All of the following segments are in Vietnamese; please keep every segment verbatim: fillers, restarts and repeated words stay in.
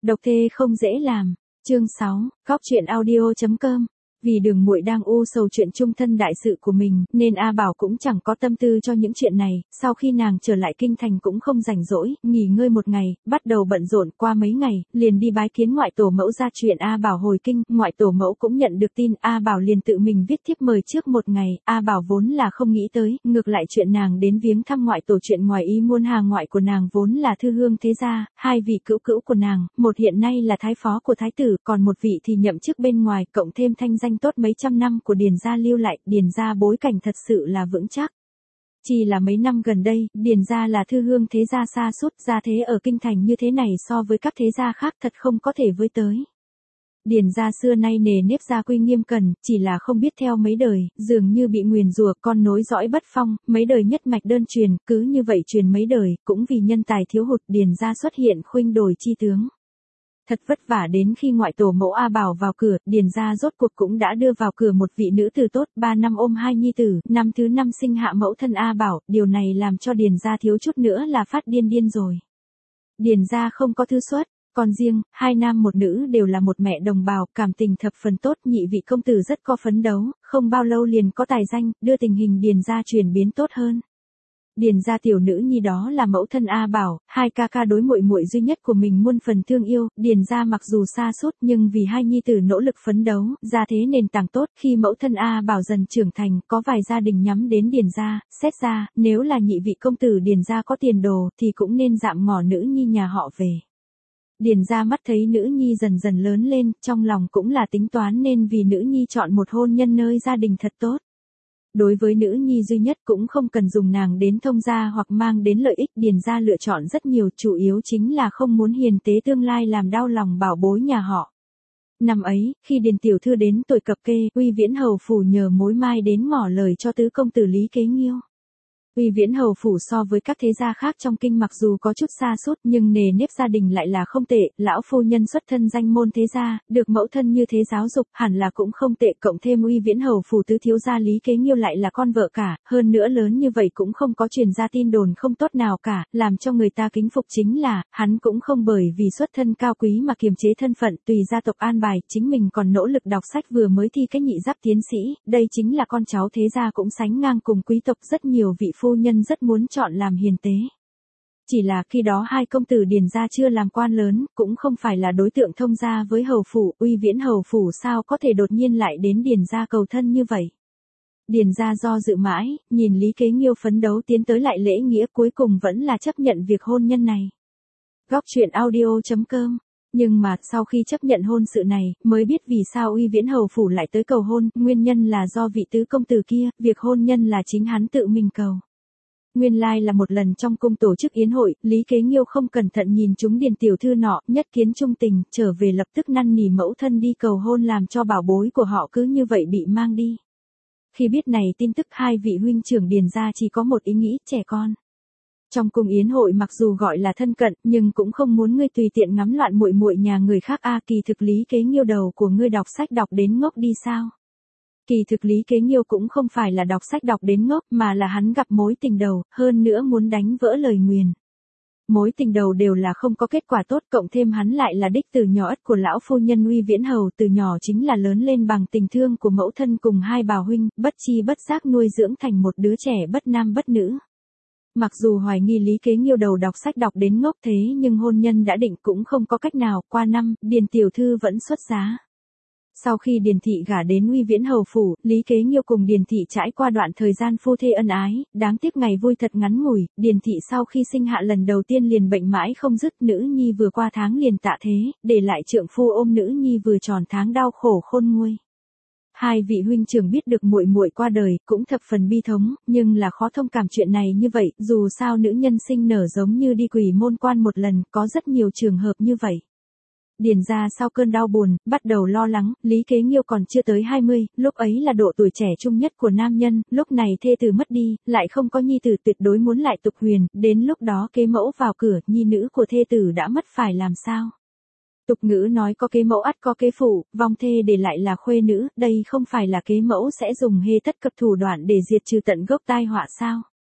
Độc thê không dễ làm. Chương sáu, Góc truyện audio chấm com. Vì Đường Muội đang u sầu chuyện chung thân đại sự của mình, nên A Bảo cũng chẳng có tâm tư cho những chuyện này, sau khi nàng trở lại kinh thành cũng không rảnh rỗi, nghỉ ngơi một ngày, bắt đầu bận rộn. Qua mấy ngày, liền đi bái kiến ngoại tổ mẫu ra chuyện A Bảo hồi kinh, ngoại tổ mẫu cũng nhận được tin, A Bảo liền tự mình viết thiếp mời trước một ngày. A Bảo vốn là không nghĩ tới, ngược lại chuyện nàng đến viếng thăm ngoại tổ chuyện ngoài ý muốn. Hà ngoại của nàng vốn là thư hương thế gia, hai vị cữu cữu của nàng, một hiện nay là thái phó của thái tử, còn một vị thì nhậm chức bên ngoài, cộng thêm thanh danh tốt mấy trăm năm của Điền gia lưu lại, Điền gia bối cảnh thật sự là vững chắc. Chỉ là mấy năm gần đây, Điền gia là thư hương thế gia xa suốt, gia thế ở kinh thành như thế này so với các thế gia khác thật không có thể với tới. Điền gia xưa nay nề nếp gia quy nghiêm cẩn, chỉ là không biết theo mấy đời, dường như bị nguyền rủa, con nối dõi bất phong, mấy đời nhất mạch đơn truyền, cứ như vậy truyền mấy đời, cũng vì nhân tài thiếu hụt, Điền gia xuất hiện khuynh đổi chi tướng. Thật vất vả đến khi ngoại tổ mẫu A Bảo vào cửa, Điền gia rốt cuộc cũng đã đưa vào cửa một vị nữ tử tốt, ba năm ôm hai nhi tử, năm thứ năm sinh hạ mẫu thân A Bảo, điều này làm cho Điền gia thiếu chút nữa là phát điên điên rồi. Điền gia không có thứ xuất, còn riêng, hai nam một nữ đều là một mẹ đồng bào, cảm tình thập phần tốt, nhị vị công tử rất có phấn đấu, không bao lâu liền có tài danh, đưa tình hình Điền gia chuyển biến tốt hơn. Điền gia tiểu nữ nhi đó là mẫu thân A Bảo, hai ca ca đối muội muội duy nhất của mình muôn phần thương yêu, Điền gia mặc dù xa sút nhưng vì hai nhi tử nỗ lực phấn đấu, gia thế nền tảng tốt, khi mẫu thân A Bảo dần trưởng thành, có vài gia đình nhắm đến Điền gia, xét ra, nếu là nhị vị công tử Điền gia có tiền đồ thì cũng nên dạm ngỏ nữ nhi nhà họ về. Điền gia mắt thấy nữ nhi dần dần lớn lên, trong lòng cũng là tính toán nên vì nữ nhi chọn một hôn nhân nơi gia đình thật tốt. Đối với nữ nhi duy nhất cũng không cần dùng nàng đến thông gia hoặc mang đến lợi ích, Điền gia lựa chọn rất nhiều, chủ yếu chính là không muốn hiền tế tương lai làm đau lòng bảo bối nhà họ. Năm ấy, khi Điền tiểu thư đến tuổi cập kê, Uy Viễn hầu phủ nhờ mối mai đến ngỏ lời cho tứ công tử Lý Kế Nghiêu. Uy Viễn hầu phủ so với các thế gia khác trong kinh mặc dù có chút xa sút nhưng nề nếp gia đình lại là không tệ, lão phu nhân xuất thân danh môn thế gia, được mẫu thân như thế giáo dục, hẳn là cũng không tệ, cộng thêm Uy Viễn hầu phủ tứ thiếu gia Lý Kế Nghiêu lại là con vợ cả, hơn nữa lớn như vậy cũng không có truyền ra tin đồn không tốt nào cả, làm cho người ta kính phục chính là, hắn cũng không bởi vì xuất thân cao quý mà kiềm chế thân phận, tùy gia tộc an bài, chính mình còn nỗ lực đọc sách, vừa mới thi cái nhị giáp tiến sĩ, đây chính là con cháu thế gia cũng sánh ngang cùng quý tộc, rất nhiều vị phu nhân rất muốn chọn làm hiền tế. Chỉ là khi đó hai công tử Điền gia chưa làm quan lớn, cũng không phải là đối tượng thông gia với hầu phủ, Uy Viễn hầu phủ sao có thể đột nhiên lại đến Điền gia cầu thân như vậy. Điền gia do dự mãi, nhìn Lý Kế Nghiêu phấn đấu tiến tới lại lễ nghĩa, cuối cùng vẫn là chấp nhận việc hôn nhân này. Góc truyện audio chấm com. Nhưng mà, sau khi chấp nhận hôn sự này, mới biết vì sao Uy Viễn hầu phủ lại tới cầu hôn, nguyên nhân là do vị tứ công tử kia, việc hôn nhân là chính hắn tự mình cầu. Nguyên lai là một lần trong cung tổ chức yến hội, Lý Kế Nghiêu không cẩn thận nhìn chúng Điền tiểu thư nọ, nhất kiến trung tình, trở về lập tức năn nỉ mẫu thân đi cầu hôn, làm cho bảo bối của họ cứ như vậy bị mang đi. Khi biết này tin tức, hai vị huynh trưởng Điền gia chỉ có một ý nghĩ, trẻ con. Trong cung yến hội mặc dù gọi là thân cận, nhưng cũng không muốn ngươi tùy tiện ngắm loạn muội muội nhà người khác a, kỳ thực Lý Kế Nghiêu đầu của ngươi đọc sách đọc đến ngốc đi sao? Kỳ thực Lý Kế Nghiêu cũng không phải là đọc sách đọc đến ngốc, mà là hắn gặp mối tình đầu, hơn nữa muốn đánh vỡ lời nguyền. Mối tình đầu đều là không có kết quả tốt, cộng thêm hắn lại là đích từ nhỏ ất của lão phu nhân Uy Viễn hầu, từ nhỏ chính là lớn lên bằng tình thương của mẫu thân cùng hai bà huynh, bất chi bất giác nuôi dưỡng thành một đứa trẻ bất nam bất nữ. Mặc dù hoài nghi Lý Kế Nghiêu đầu đọc sách đọc đến ngốc thế nhưng hôn nhân đã định cũng không có cách nào, qua năm, Điền tiểu thư vẫn xuất giá. Sau khi Điền thị gả đến Uy Viễn hầu phủ, Lý Kế Nghiêu cùng Điền thị trải qua đoạn thời gian phu thê ân ái, đáng tiếc ngày vui thật ngắn ngủi, Điền thị sau khi sinh hạ lần đầu tiên liền bệnh mãi không dứt, nữ nhi vừa qua tháng liền tạ thế, để lại trượng phu ôm nữ nhi vừa tròn tháng đau khổ khôn nguôi. Hai vị huynh trưởng biết được muội muội qua đời, cũng thập phần bi thống, nhưng là khó thông cảm chuyện này như vậy, dù sao nữ nhân sinh nở giống như đi quỷ môn quan một lần, có rất nhiều trường hợp như vậy. Điền gia sau cơn đau buồn, bắt đầu lo lắng, Lý Kế Nghiêu còn chưa tới hai mươi, lúc ấy là độ tuổi trẻ trung nhất của nam nhân, lúc này thê tử mất đi, lại không có nhi tử, tuyệt đối muốn lại tục huyền, đến lúc đó kế mẫu vào cửa, nhi nữ của thê tử đã mất phải làm sao? Tục ngữ nói có kế mẫu ắt có kế phụ, vong thê để lại là khuê nữ, đây không phải là kế mẫu sẽ dùng hê tất cập thủ đoạn để diệt trừ tận gốc tai họa sao?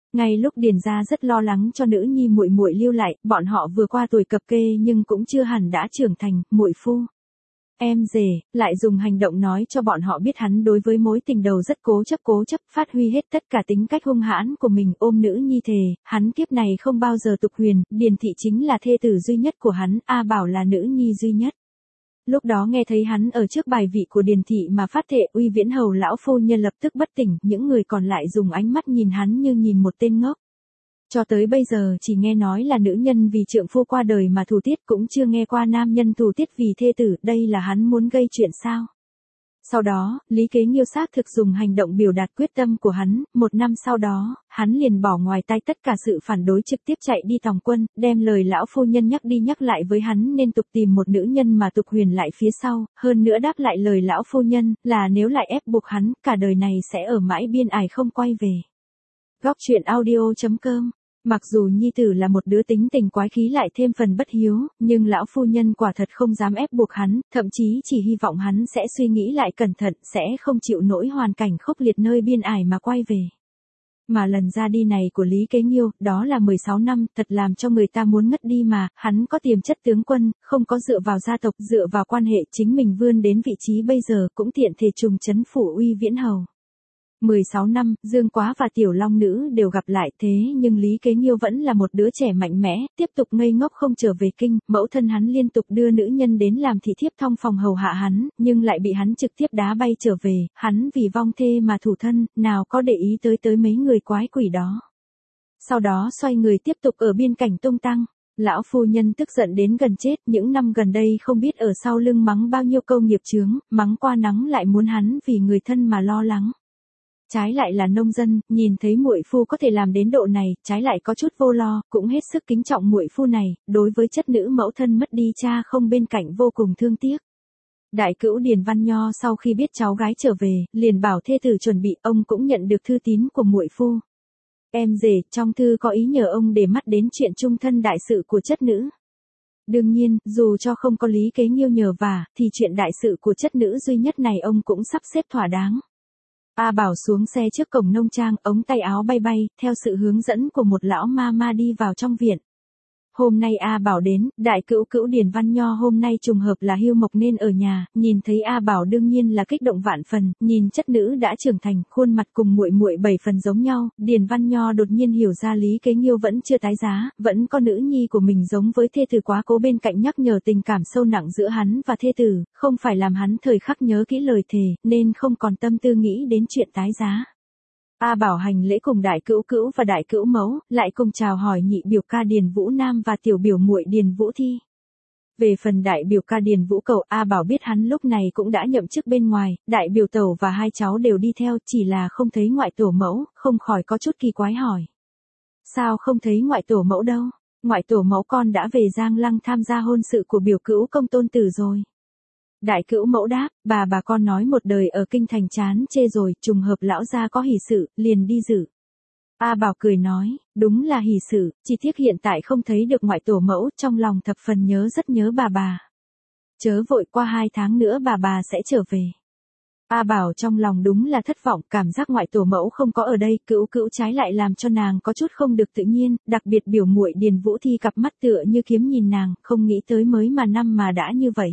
Ngay lúc Điền gia rất lo lắng cho nữ nhi muội muội lưu lại, bọn họ vừa qua tuổi cập kê nhưng cũng chưa hẳn đã trưởng thành, muội phu. Em rể, lại dùng hành động nói cho bọn họ biết hắn đối với mối tình đầu rất cố chấp cố chấp, phát huy hết tất cả tính cách hung hãn của mình, ôm nữ nhi thề, hắn kiếp này không bao giờ tục huyền, Điền thị chính là thê tử duy nhất của hắn, A Bảo là nữ nhi duy nhất. Lúc đó nghe thấy hắn ở trước bài vị của Điền thị mà phát thệ, Uy Viễn Hầu lão phu nhân lập tức bất tỉnh, những người còn lại dùng ánh mắt nhìn hắn như nhìn một tên ngốc. Cho tới bây giờ chỉ nghe nói là nữ nhân vì trượng phu qua đời mà thù tiết, cũng chưa nghe qua nam nhân thù tiết vì thê tử, đây là hắn muốn gây chuyện sao? Sau đó, Lý Kế Nghiêu xác thực dùng hành động biểu đạt quyết tâm của hắn, một năm sau đó, hắn liền bỏ ngoài tai tất cả sự phản đối trực tiếp chạy đi tòng quân, đem lời lão phu nhân nhắc đi nhắc lại với hắn nên tục tìm một nữ nhân mà tục huyền lại phía sau, hơn nữa đáp lại lời lão phu nhân, là nếu lại ép buộc hắn, cả đời này sẽ ở mãi biên ải không quay về. Góc truyện audio chấm com. Mặc dù nhi tử là một đứa tính tình quái khí lại thêm phần bất hiếu, nhưng lão phu nhân quả thật không dám ép buộc hắn, thậm chí chỉ hy vọng hắn sẽ suy nghĩ lại cẩn thận, sẽ không chịu nổi hoàn cảnh khốc liệt nơi biên ải mà quay về. Mà lần ra đi này của Lý Kế Nghiêu, đó là mười sáu năm, thật làm cho người ta muốn ngất đi mà, hắn có tiềm chất tướng quân, không có dựa vào gia tộc, dựa vào quan hệ chính mình vươn đến vị trí bây giờ, cũng tiện thể trùng trấn phủ Uy Viễn Hầu. mười sáu năm, Dương Quá và Tiểu Long Nữ đều gặp lại, thế nhưng Lý Kế Nghiêu vẫn là một đứa trẻ mạnh mẽ, tiếp tục ngây ngốc không trở về kinh, mẫu thân hắn liên tục đưa nữ nhân đến làm thị thiếp thong phòng hầu hạ hắn, nhưng lại bị hắn trực tiếp đá bay trở về, hắn vì vong thê mà thủ thân, nào có để ý tới tới mấy người quái quỷ đó. Sau đó xoay người tiếp tục ở biên cảnh tung tăng. Lão phu nhân tức giận đến gần chết, những năm gần đây không biết ở sau lưng mắng bao nhiêu câu nghiệp chướng, mắng qua nắng lại muốn hắn vì người thân mà lo lắng. Trái lại là nông dân, nhìn thấy muội phu có thể làm đến độ này, trái lại có chút vô lo, cũng hết sức kính trọng muội phu này, đối với chất nữ mẫu thân mất đi cha không bên cạnh vô cùng thương tiếc. Đại cữu Điền Văn Nho sau khi biết cháu gái trở về, liền bảo thê tử chuẩn bị, ông cũng nhận được thư tín của muội phu. Em rể, trong thư có ý nhờ ông để mắt đến chuyện chung thân đại sự của chất nữ. Đương nhiên, dù cho không có Lý Kế Nghiêu nhờ vả, thì chuyện đại sự của chất nữ duy nhất này ông cũng sắp xếp thỏa đáng. A Bảo xuống xe trước cổng nông trang, ống tay áo bay bay, theo sự hướng dẫn của một lão ma ma đi vào trong viện. Hôm nay A Bảo đến, đại cữu cữu Điền Văn Nho hôm nay trùng hợp là hưu mộc nên ở nhà, nhìn thấy A Bảo đương nhiên là kích động vạn phần, nhìn chất nữ đã trưởng thành, khuôn mặt cùng muội muội bảy phần giống nhau, Điền Văn Nho đột nhiên hiểu ra Lý Kế Nghiêu vẫn chưa tái giá, vẫn có nữ nhi của mình giống với thê tử quá cố bên cạnh nhắc nhở tình cảm sâu nặng giữa hắn và thê tử, không phải làm hắn thời khắc nhớ kỹ lời thề, nên không còn tâm tư nghĩ đến chuyện tái giá. A Bảo hành lễ cùng đại cữu cữu và đại cữu mẫu, lại cùng chào hỏi nhị biểu ca Điền Vũ Nam và tiểu biểu muội Điền Vũ Thi. Về phần đại biểu ca Điền Vũ Cầu, A Bảo biết hắn lúc này cũng đã nhậm chức bên ngoài, đại biểu tẩu và hai cháu đều đi theo, chỉ là không thấy ngoại tổ mẫu, không khỏi có chút kỳ quái hỏi. Sao không thấy ngoại tổ mẫu đâu? Ngoại tổ mẫu con đã về Giang Lăng tham gia hôn sự của biểu cữu công tôn tử rồi. Đại cữu mẫu đáp, bà bà con nói một đời ở kinh thành chán chê rồi, trùng hợp lão gia có hỷ sự, liền đi dự. A Bảo cười nói, đúng là hỷ sự, chỉ tiếc hiện tại không thấy được ngoại tổ mẫu, trong lòng thập phần nhớ rất nhớ bà bà. Chớ vội, qua hai tháng nữa bà bà sẽ trở về. A Bảo trong lòng đúng là thất vọng, cảm giác ngoại tổ mẫu không có ở đây, cữu cữu trái lại làm cho nàng có chút không được tự nhiên, đặc biệt biểu muội Điền Vũ Thi cặp mắt tựa như kiếm nhìn nàng, không nghĩ tới mới mà năm mà đã như vậy.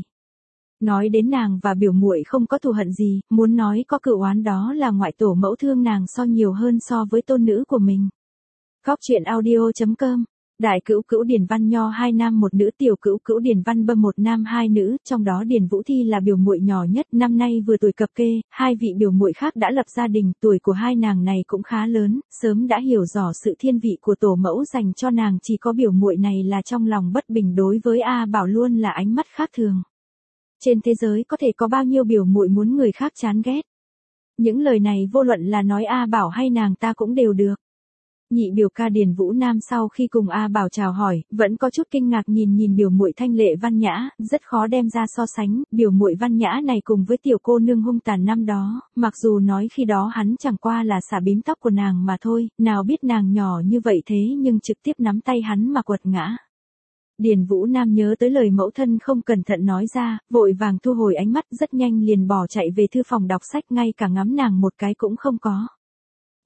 Nói đến nàng và biểu muội không có thù hận gì, muốn nói có cựu oán đó là ngoại tổ mẫu thương nàng so nhiều hơn so với tôn nữ của mình. Góc truyện audio chấm com. Đại cữu cữu Điền Văn Nho hai nam một nữ, tiểu cữu cữu Điền Văn Bâm một nam hai nữ, trong đó Điền Vũ Thi là biểu muội nhỏ nhất, năm nay vừa tuổi cập kê, hai vị biểu muội khác đã lập gia đình, tuổi của hai nàng này cũng khá lớn, sớm đã hiểu rõ sự thiên vị của tổ mẫu dành cho nàng, chỉ có biểu muội này là trong lòng bất bình, đối với A Bảo luôn là ánh mắt khác thường. Trên thế giới có thể có bao nhiêu biểu muội muốn người khác chán ghét. Những lời này vô luận là nói A Bảo hay nàng ta cũng đều được. Nhị biểu ca Điền Vũ Nam sau khi cùng A Bảo chào hỏi, vẫn có chút kinh ngạc nhìn nhìn biểu muội thanh lệ văn nhã, rất khó đem ra so sánh, biểu muội văn nhã này cùng với tiểu cô nương hung tàn năm đó, mặc dù nói khi đó hắn chẳng qua là xả bím tóc của nàng mà thôi, nào biết nàng nhỏ như vậy thế nhưng trực tiếp nắm tay hắn mà quật ngã. Điền Vũ Nam nhớ tới lời mẫu thân không cẩn thận nói ra, vội vàng thu hồi ánh mắt, rất nhanh liền bỏ chạy về thư phòng đọc sách, ngay cả ngắm nàng một cái cũng không có.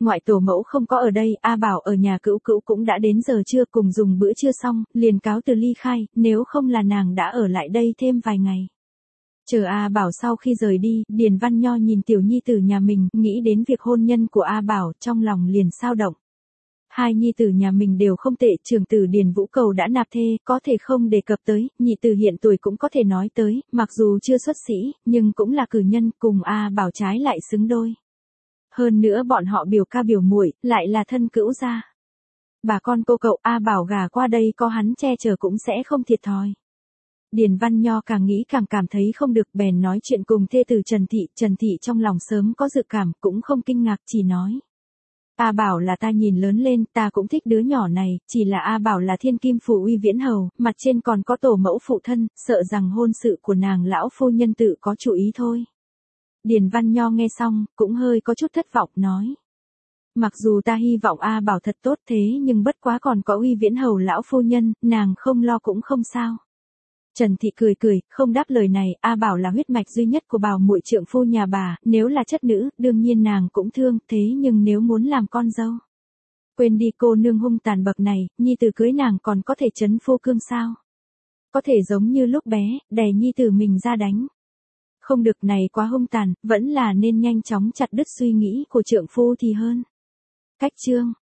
Ngoại tổ mẫu không có ở đây, A Bảo ở nhà cữu cữu cũng đã đến giờ trưa, cùng dùng bữa trưa xong, liền cáo từ ly khai, nếu không là nàng đã ở lại đây thêm vài ngày. Chờ A Bảo sau khi rời đi, Điền Văn Nho nhìn tiểu nhi tử nhà mình, nghĩ đến việc hôn nhân của A Bảo, trong lòng liền xao động. Hai nhi tử nhà mình đều không tệ, trưởng tử Điền Vũ Cầu đã nạp thê, có thể không đề cập tới, nhị tử hiện tuổi cũng có thể nói tới, mặc dù chưa xuất sĩ, nhưng cũng là cử nhân, cùng A Bảo trái lại xứng đôi. Hơn nữa bọn họ biểu ca biểu muội lại là thân cữu gia. Bà con cô cậu A Bảo gà qua đây có hắn che chở cũng sẽ không thiệt thòi. Điền Văn Nho càng nghĩ càng cảm thấy không được, bèn nói chuyện cùng thê tử Trần Thị. Trần Thị trong lòng sớm có dự cảm, cũng không kinh ngạc, chỉ nói. A Bảo là ta nhìn lớn lên, ta cũng thích đứa nhỏ này, chỉ là A Bảo là thiên kim phủ uy viễn hầu, mặt trên còn có tổ mẫu phụ thân, sợ rằng hôn sự của nàng lão phu nhân tự có chủ ý thôi. Điền Văn Nho nghe xong, cũng hơi có chút thất vọng, nói. Mặc dù ta hy vọng A Bảo thật tốt thế nhưng bất quá còn có uy viễn hầu lão phu nhân, nàng không lo cũng không sao. Trần Thị cười cười, không đáp lời này, A Bảo là huyết mạch duy nhất của Bảo muội trượng phu nhà bà, nếu là chất nữ, đương nhiên nàng cũng thương, thế nhưng nếu muốn làm con dâu. Quên đi cô nương hung tàn bậc này, nhi tử cưới nàng còn có thể trấn phu cương sao? Có thể giống như lúc bé, đè nhi tử mình ra đánh. Không được, này quá hung tàn, vẫn là nên nhanh chóng chặt đứt suy nghĩ của trượng phu thì hơn. Cách chương